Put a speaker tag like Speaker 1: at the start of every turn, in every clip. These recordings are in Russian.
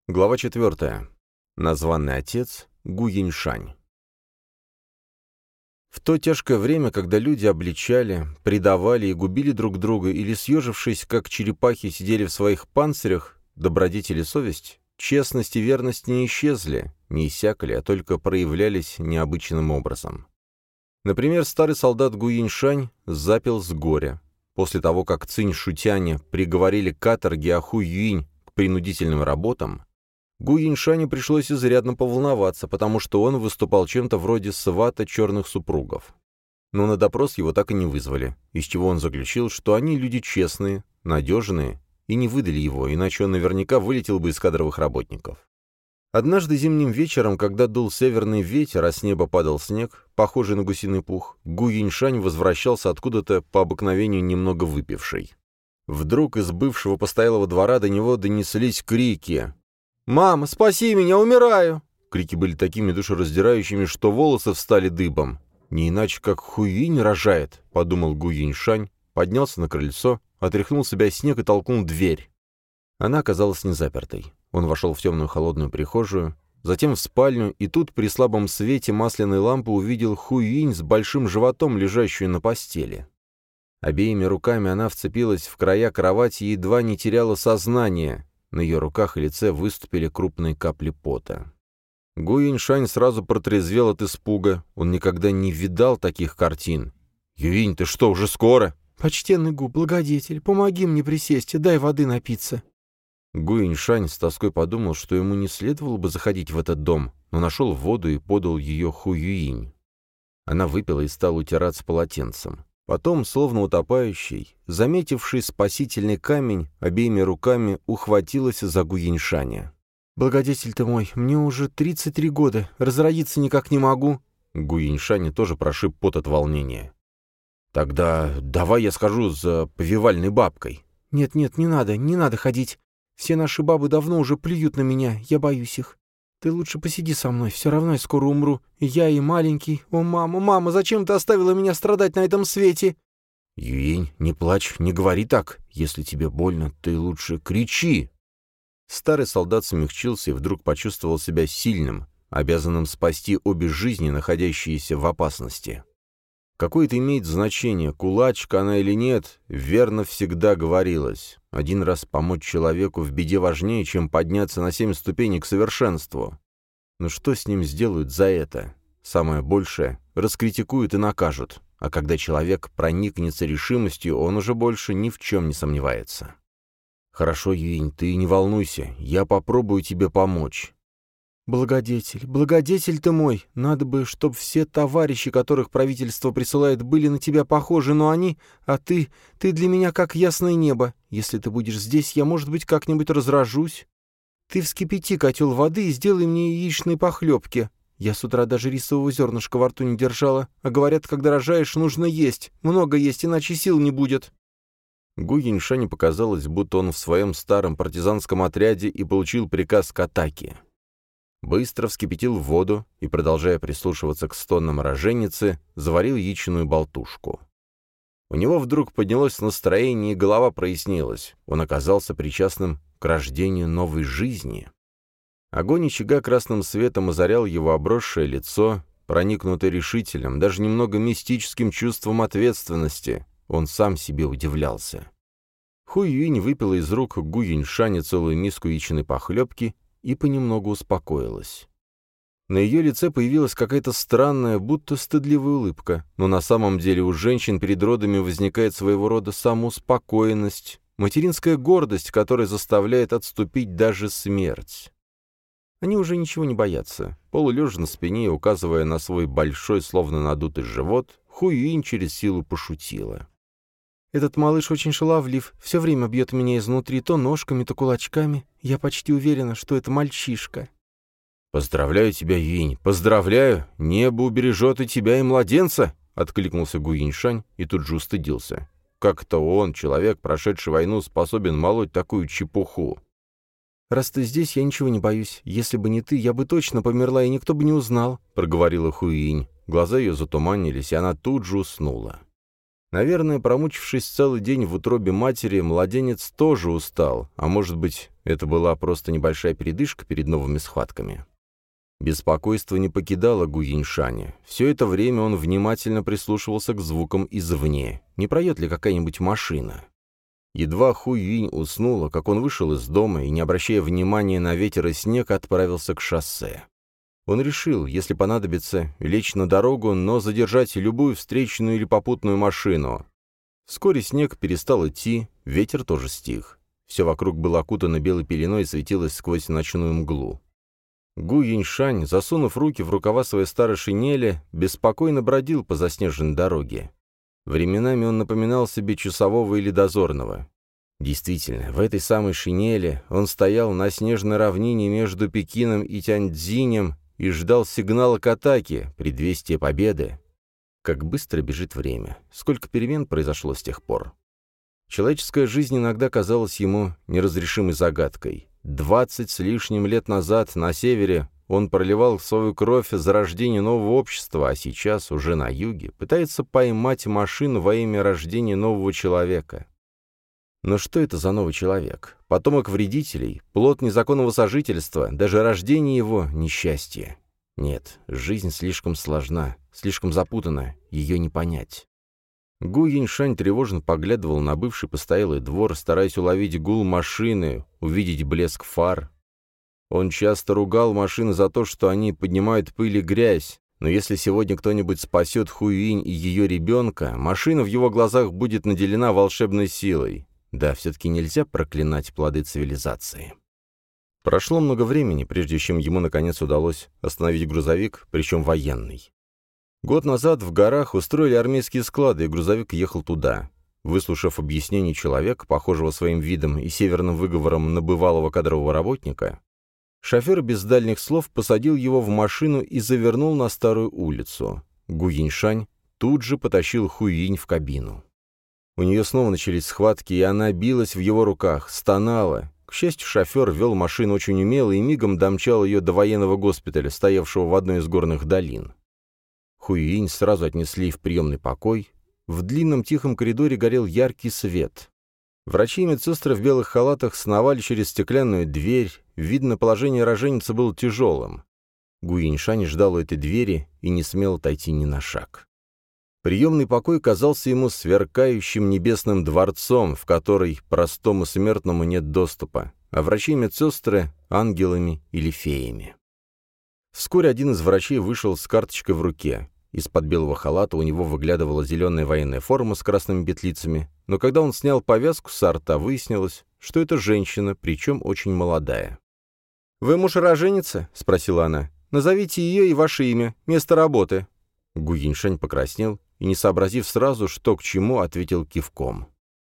Speaker 1: Глава 4. Названный отец Гу Юньшань. В то тяжкое время, когда люди обличали, предавали и губили друг друга или, съежившись, как черепахи, сидели в своих панцирях, добродетель и совесть, честность и верность не исчезли, не иссякли, а только проявлялись необычным образом. Например, старый солдат Гу Юньшань запил с горя. После того, как Цинь Шутяня приговорили к каторге, а Ху Юинь к принудительным работам, Гу Юньшаню пришлось изрядно поволноваться, потому что он выступал чем-то вроде свата черных супругов. Но на допрос его так и не вызвали, из чего он заключил, что они люди честные, надежные, и не выдали его, иначе он наверняка вылетел бы из кадровых работников. Однажды зимним вечером, когда дул северный ветер, а с неба падал снег, похожий на гусиный пух, Гу Юньшань возвращался откуда-то по обыкновению немного выпивший. Вдруг из бывшего постоялого двора до него донеслись крики: «Мама, спаси меня, умираю!» Крики были такими душераздирающими, что волосы встали дыбом. «Не иначе, как Хуюинь рожает», — подумал Гу Юньшань, поднялся на крыльцо, отряхнул с себя снег и толкнул дверь. Она оказалась незапертой. Он вошел в темную холодную прихожую, затем в спальню, и тут при слабом свете масляной лампы увидел Хуюинь с большим животом, лежащую на постели. Обеими руками она вцепилась в края кровати и едва не теряла сознание. На ее руках и лице выступили крупные капли пота. Гу Юньшань сразу протрезвел от испуга. Он никогда не видал таких картин. «Юинь, ты что, уже скоро?»
Speaker 2: «Почтенный Гу, благодетель, помоги мне присесть и дай воды напиться».
Speaker 1: Гу Юньшань с тоской подумал, что ему не следовало бы заходить в этот дом, но нашел воду и подал ее Ху Юинь. Она выпила и стала утираться полотенцем. Потом, словно утопающий, заметивший спасительный камень, обеими руками ухватилась за Гу Юньшаня.
Speaker 2: «Благодетель ты мой, мне уже 33 года, разродиться никак не могу».
Speaker 1: Гу Юньшаня тоже прошиб пот от волнения. «Тогда давай я схожу за повивальной бабкой».
Speaker 2: «Нет, не надо ходить. Все наши бабы давно уже плюют на меня, я боюсь их. Ты лучше посиди со мной, все равно я скоро умру. И я, и маленький. О, мама, зачем ты оставила меня страдать на этом свете?»
Speaker 1: «Юинь, не плачь, не говори так. Если тебе больно, ты лучше кричи». Старый солдат смягчился и вдруг почувствовал себя сильным, обязанным спасти обе жизни, находящиеся в опасности. Какое это имеет значение, кулачка она или нет, верно всегда говорилось. Один раз помочь человеку в беде важнее, чем подняться на 7 ступеней к совершенству. Но что с ним сделают за это? Самое большее — раскритикуют и накажут. А когда человек проникнется решимостью, он уже больше ни в чем не сомневается. «Хорошо, Юинь, ты не волнуйся, я попробую тебе помочь».
Speaker 2: «Благодетель ты мой, надо бы, чтоб все товарищи, которых правительство присылает, были на тебя похожи, но они, а ты для меня как ясное небо. Если ты будешь здесь, я, может быть, как-нибудь разражусь. Ты вскипяти котел воды и сделай мне яичные похлебки. Я с утра даже рисового зернышка во рту не держала, а говорят, когда рожаешь, нужно есть, много есть, иначе сил не будет».
Speaker 1: Гу Юньшаню показалось, будто он в своем старом партизанском отряде и получил приказ к атаке. Быстро вскипятил воду и, продолжая прислушиваться к стонам роженицы, заварил яичную болтушку. У него вдруг поднялось настроение, и голова прояснилась. Он оказался причастным к рождению новой жизни. Огонь очага красным светом озарял его обросшее лицо, проникнутое решительным, даже немного мистическим чувством ответственности. Он сам себе удивлялся. Ху Юинь выпила из рук Гу Юньшаня целую миску яичной похлебки и понемногу успокоилась. На ее лице появилась какая-то странная, будто стыдливая улыбка, но на самом деле у женщин перед родами возникает своего рода самоуспокоенность, материнская гордость, которая заставляет отступить даже смерть. Они уже ничего не боятся. Полулежа на спине и указывая на свой большой, словно надутый живот, Ху Юинь через силу пошутила.
Speaker 2: «Этот малыш очень шаловлив, все время бьет меня изнутри то ножками, то кулачками. Я почти уверена, что это мальчишка».
Speaker 1: «Поздравляю тебя, Юинь, поздравляю! Небо убережет и тебя, и младенца!» — откликнулся Гу Юньшань и тут же устыдился. Как-то он, человек, прошедший войну, способен молоть такую чепуху.
Speaker 2: «Раз ты здесь, я ничего не боюсь. Если бы не ты, я бы точно померла, и никто бы не узнал», —
Speaker 1: проговорила Ху Юинь. Глаза ее затуманились, и она тут же уснула. Наверное, промучившись целый день в утробе матери, младенец тоже устал, а может быть, это была просто небольшая передышка перед новыми схватками. Беспокойство не покидало Гу Юньшаня. Все это время он внимательно прислушивался к звукам извне. Не проедет ли какая-нибудь машина? Едва Ху Юнь уснула, как он вышел из дома и, не обращая внимания на ветер и снег, отправился к шоссе. Он решил, если понадобится, лечь на дорогу, но задержать любую встречную или попутную машину. Вскоре снег перестал идти, ветер тоже стих. Все вокруг было окутано белой пеленой и светилось сквозь ночную мглу. Гу Юньшань, засунув руки в рукава своей старой шинели, беспокойно бродил по заснеженной дороге. Временами он напоминал себе часового или дозорного. Действительно, в этой самой шинели он стоял на снежной равнине между Пекином и Тяньцзинем и ждал сигнала к атаке, предвестия победы. Как быстро бежит время, сколько перемен произошло с тех пор. Человеческая жизнь иногда казалась ему неразрешимой загадкой. 20 с лишним лет назад на севере он проливал свою кровь за рождение нового общества, а сейчас, уже на юге, пытается поймать машину во имя рождения нового человека. Но что это за новый человек? Потомок вредителей, плод незаконного сожительства, даже рождение его — несчастье. Нет, жизнь слишком сложна, слишком запутана, ее не понять. Гу Юньшань тревожно поглядывал на бывший постоялый двор, стараясь уловить гул машины, увидеть блеск фар. Он часто ругал машины за то, что они поднимают пыль и грязь, но если сегодня кто-нибудь спасет Ху Юнь и ее ребенка, машина в его глазах будет наделена волшебной силой. Да, все-таки нельзя проклинать плоды цивилизации. Прошло много времени, прежде чем ему наконец удалось остановить грузовик, причем военный. Год назад в горах устроили армейские склады, и грузовик ехал туда. Выслушав объяснение человека, похожего своим видом и северным выговором на бывалого кадрового работника, шофер без дальних слов посадил его в машину и завернул на старую улицу. Гу Юньшань тут же потащил Ху Юнь в кабину. У нее снова начались схватки, и она билась в его руках, стонала. К счастью, шофер вел машину очень умело и мигом домчал ее до военного госпиталя, стоявшего в одной из горных долин. Ху Юнь сразу отнесли в приемный покой. В длинном тихом коридоре горел яркий свет. Врачи и медсестры в белых халатах сновали через стеклянную дверь. Видно, положение роженицы было тяжелым. Гу Юньшань ждал у этой двери и не смел отойти ни на шаг. Приемный покой казался ему сверкающим небесным дворцом, в который простому смертному нет доступа, а врачи и медсестры — ангелами или феями. Вскоре один из врачей вышел с карточкой в руке. Из-под белого халата у него выглядывала зеленая военная форма с красными петлицами, но когда он снял повязку с рта, выяснилось, что это женщина, причем очень молодая. «Вы муж-роженица?» — спросила она. «Назовите ее и ваше имя, место работы». Гу Юньшань покраснел и, не сообразив сразу, что к чему, ответил кивком.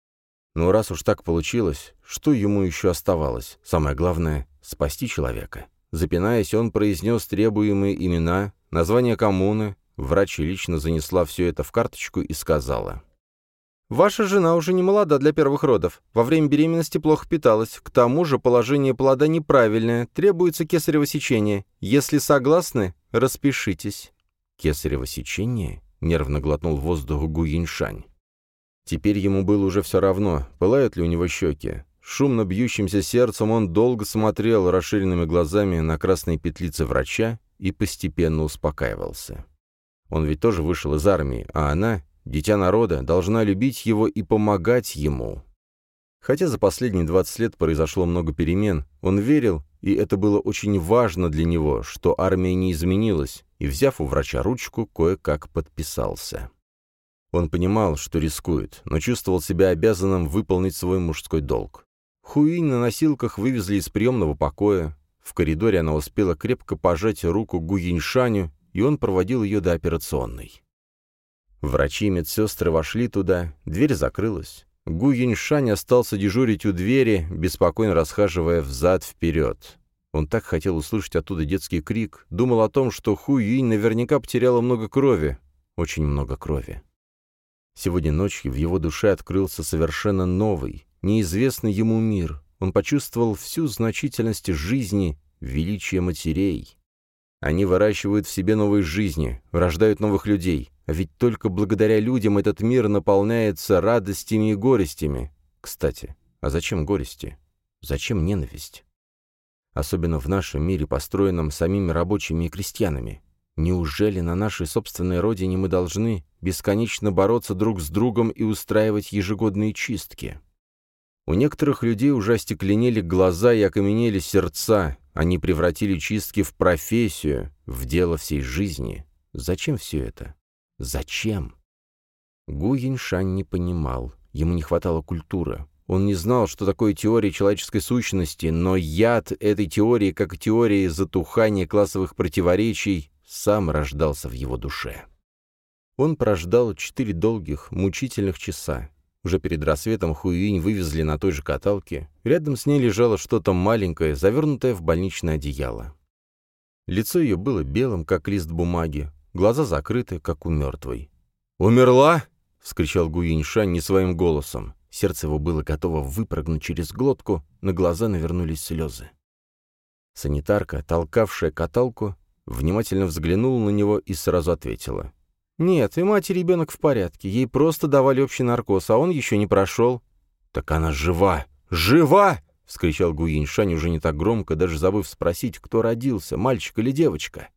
Speaker 1: Но раз уж так получилось, что ему еще оставалось? Самое главное — спасти человека. Запинаясь, он произнес требуемые имена, название коммуны. Врач лично занесла все это в карточку и сказала: «Ваша жена уже не молода для первых родов. Во время беременности плохо питалась. К тому же положение плода неправильное. Требуется кесарево сечение. Если согласны, распишитесь». «Кесарево сечение?» — нервно глотнул воздух Гу Юньшань. Теперь ему было уже все равно, пылают ли у него щеки. Шумно бьющимся сердцем он долго смотрел расширенными глазами на красные петлицы врача и постепенно успокаивался. Он ведь тоже вышел из армии, а она, дитя народа, должна любить его и помогать ему. Хотя за последние 20 лет произошло много перемен, он верил, и это было очень важно для него, что армия не изменилась, и, взяв у врача ручку, кое-как подписался. Он понимал, что рискует, но чувствовал себя обязанным выполнить свой мужской долг. Ху Юнь на носилках вывезли из приемного покоя. В коридоре она успела крепко пожать руку Гу Юньшаню, и он проводил ее до операционной. Врачи и медсестры вошли туда, дверь закрылась. Гу Юньшань остался дежурить у двери, беспокойно расхаживая взад-вперед. Он так хотел услышать оттуда детский крик, думал о том, что Ху Юнь наверняка потеряла много крови, очень много крови. Сегодня ночью в его душе открылся совершенно новый, неизвестный ему мир. Он почувствовал всю значительность жизни, величие матерей. Они выращивают в себе новые жизни, рождают новых людей. А ведь только благодаря людям этот мир наполняется радостями и горестями. Кстати, а зачем горести? Зачем ненависть? Особенно в нашем мире, построенном самими рабочими и крестьянами. Неужели на нашей собственной родине мы должны бесконечно бороться друг с другом и устраивать ежегодные чистки? У некоторых людей уже остекленели глаза и окаменели сердца. Они превратили чистки в профессию, в дело всей жизни. Зачем все это? Зачем? Гу Юньшань не понимал. Ему не хватало культуры. Он не знал, что такое теория человеческой сущности, но яд этой теории, как и теории затухания классовых противоречий, сам рождался в его душе. Он прождал 4 долгих, мучительных часа. Уже перед рассветом Хуюинь вывезли на той же каталке. Рядом с ней лежало что-то маленькое, завернутое в больничное одеяло. Лицо ее было белым, как лист бумаги, глаза закрыты, как у мертвой. «Умерла?» — вскричал Гу Юньшань не своим голосом. Сердце его было готово выпрыгнуть через глотку, на глаза навернулись слезы. Санитарка, толкавшая каталку, внимательно взглянула на него и сразу ответила. «Нет, и мать, и ребенок в порядке. Ей просто давали общий наркоз, а он еще не прошел». «Так она жива! Жива!» — вскричал Гу Юньшань уже не так громко, даже забыв спросить, кто родился, мальчик или девочка.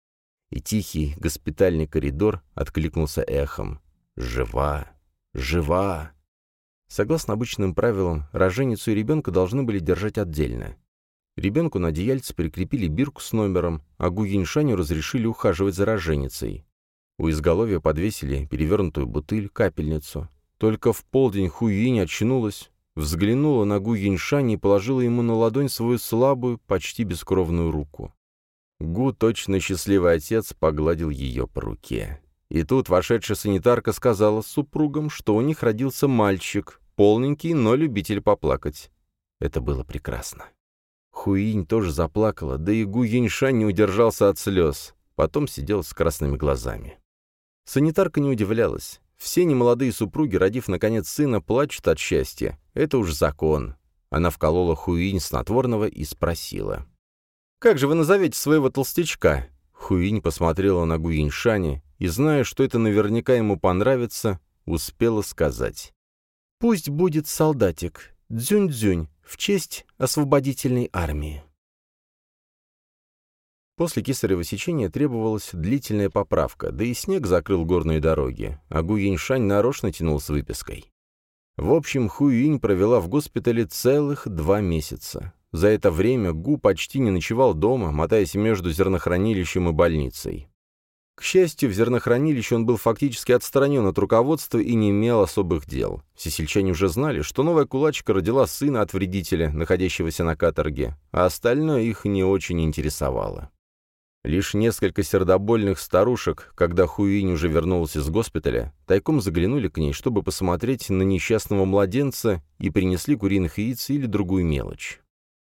Speaker 1: И тихий госпитальный коридор откликнулся эхом. «Жива! Жива!» Согласно обычным правилам, роженицу и ребенка должны были держать отдельно. Ребенку на одеяльце прикрепили бирку с номером, а Гу Юньшаню разрешили ухаживать за роженицей. У изголовья подвесили перевернутую бутыль, капельницу. Только в полдень Хуюинь очнулась, взглянула на Гу Юньшаня и положила ему на ладонь свою слабую, почти бескровную руку. Гу, точно счастливый отец, погладил ее по руке. И тут вошедшая санитарка сказала супругам, что у них родился мальчик, полненький, но любитель поплакать. Это было прекрасно. Хуюинь тоже заплакала, да и Гу Юньшань не удержался от слез. Потом сидел с красными глазами. Санитарка не удивлялась. Все немолодые супруги, родив, наконец, сына, плачут от счастья. Это уж закон. Она вколола Хуюинь снотворного и спросила. «Как же вы назовете своего толстячка?» Хуюинь посмотрела на Гу Юньшаня и, зная, что это наверняка ему понравится, успела сказать. «Пусть будет солдатик, Дзюнь-Дзюнь, в честь освободительной армии». После кесарево сечения требовалась длительная поправка, да и снег закрыл горные дороги, а Гу Юньшань нарочно тянул с выпиской. В общем, Хуюинь провела в госпитале целых 2 месяца. За это время Гу почти не ночевал дома, мотаясь между зернохранилищем и больницей. К счастью, в зернохранилище он был фактически отстранен от руководства и не имел особых дел. Все сельчане уже знали, что новая кулачка родила сына от вредителя, находящегося на каторге, а остальное их не очень интересовало. Лишь несколько сердобольных старушек, когда Хуюинь уже вернулась из госпиталя, тайком заглянули к ней, чтобы посмотреть на несчастного младенца и принесли куриных яиц или другую мелочь.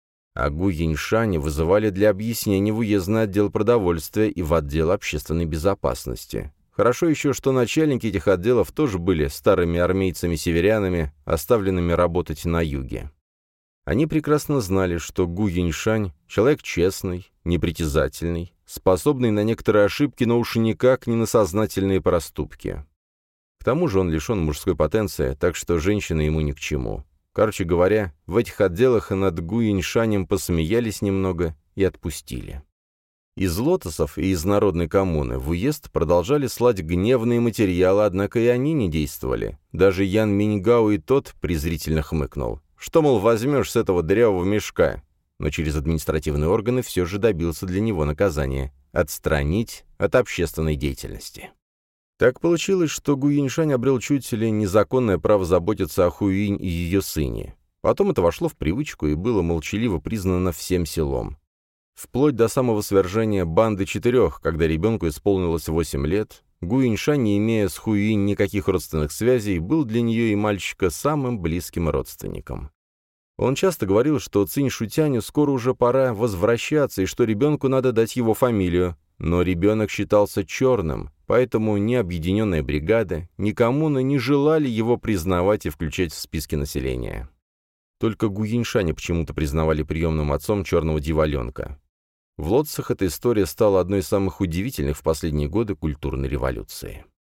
Speaker 1: А Гу Юньшаня вызывали для объяснений в уездный отдел продовольствия и в отдел общественной безопасности. Хорошо еще, что начальники этих отделов тоже были старыми армейцами-северянами, оставленными работать на юге. Они прекрасно знали, что Гу Юньшань — человек честный, непритязательный, способный на некоторые ошибки, но уж никак не на сознательные проступки. К тому же он лишен мужской потенции, так что женщины ему ни к чему. Короче говоря, в этих отделах над Гу Юньшанем посмеялись немного и отпустили. Из лотосов и из народной коммуны в уезд продолжали слать гневные материалы, однако и они не действовали. Даже Ян Миньгао и тот презрительно хмыкнул. Что, мол, возьмешь с этого дырявого мешка? Но через административные органы все же добился для него наказания — отстранить от общественной деятельности. Так получилось, что Гу Юньшань обрел чуть ли незаконное право заботиться о Хуюинь и ее сыне. Потом это вошло в привычку и было молчаливо признано всем селом. Вплоть до самого свержения банды 4, когда ребенку исполнилось 8 лет, Гу Юньшань, не имея с Хуюинь никаких родственных связей, был для нее и мальчика самым близким родственником. Он часто говорил, что Цинь Шутяню скоро уже пора возвращаться и что ребенку надо дать его фамилию, но ребенок считался черным, поэтому ни объединенная бригада, ни коммуна не желали его признавать и включать в списки населения. Только Гу Юньшаня почему-то признавали приемным отцом черного дьяволенка. В Лотцах эта история стала одной из самых удивительных в последние годы культурной революции.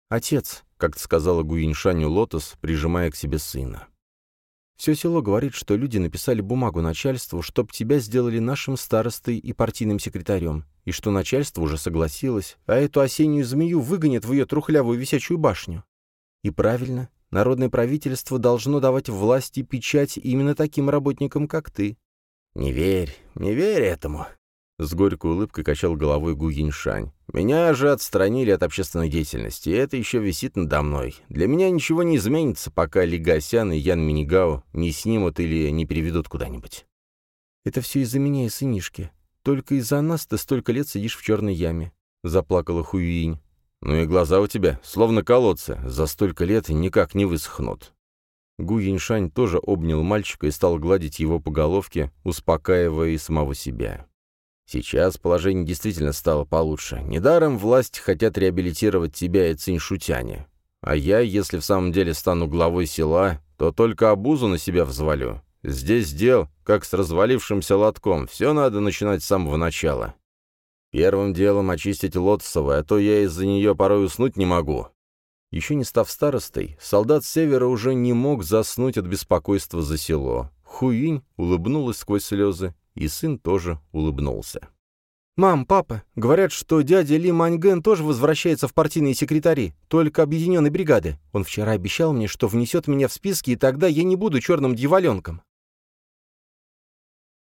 Speaker 2: «Отец», — как-то сказала Гуиньшаню Лотос, прижимая к себе сына. «Все село говорит, что люди написали бумагу начальству, чтоб тебя сделали нашим старостой и партийным секретарем, и что начальство уже согласилось, а эту осеннюю змею выгонят в ее трухлявую висячую башню. И правильно, народное правительство должно давать власть и печать именно таким работникам, как ты».
Speaker 1: Не верь этому», — с горькой улыбкой качал головой Гуиньшань. «Меня же отстранили от общественной деятельности, и это еще висит надо мной. Для меня ничего не изменится, пока Ли Гасян и Ян Минигао не снимут или не переведут куда-нибудь».
Speaker 2: «Это все из-за меня и сынишки. Только из-за нас ты столько лет сидишь в черной яме», — заплакала Хуюинь.
Speaker 1: «Ну и глаза у тебя, словно колодцы, за столько лет никак не высохнут».
Speaker 2: Гу Яньшань тоже обнял мальчика и стал гладить его по головке, успокаивая и самого себя.
Speaker 1: «Сейчас положение действительно стало получше. Недаром власть хотят реабилитировать тебя и Цинь-Шутяня. А я, если в самом деле стану главой села, то только обузу на себя взвалю. Здесь дел, как с развалившимся лотком, все надо начинать с самого начала. Первым делом очистить Лотосово, а то я из-за нее порой уснуть не могу».
Speaker 2: Еще не став старостой, солдат с севера уже не мог заснуть от беспокойства за село. Хуинь улыбнулась сквозь слезы, и сын тоже улыбнулся. «Мам, папа, говорят, что дядя Ли Маньгэн тоже возвращается в партийные секретари, только объединенной бригады. Он вчера обещал мне, что внесет меня в списки, и тогда я не буду черным дьяволенком».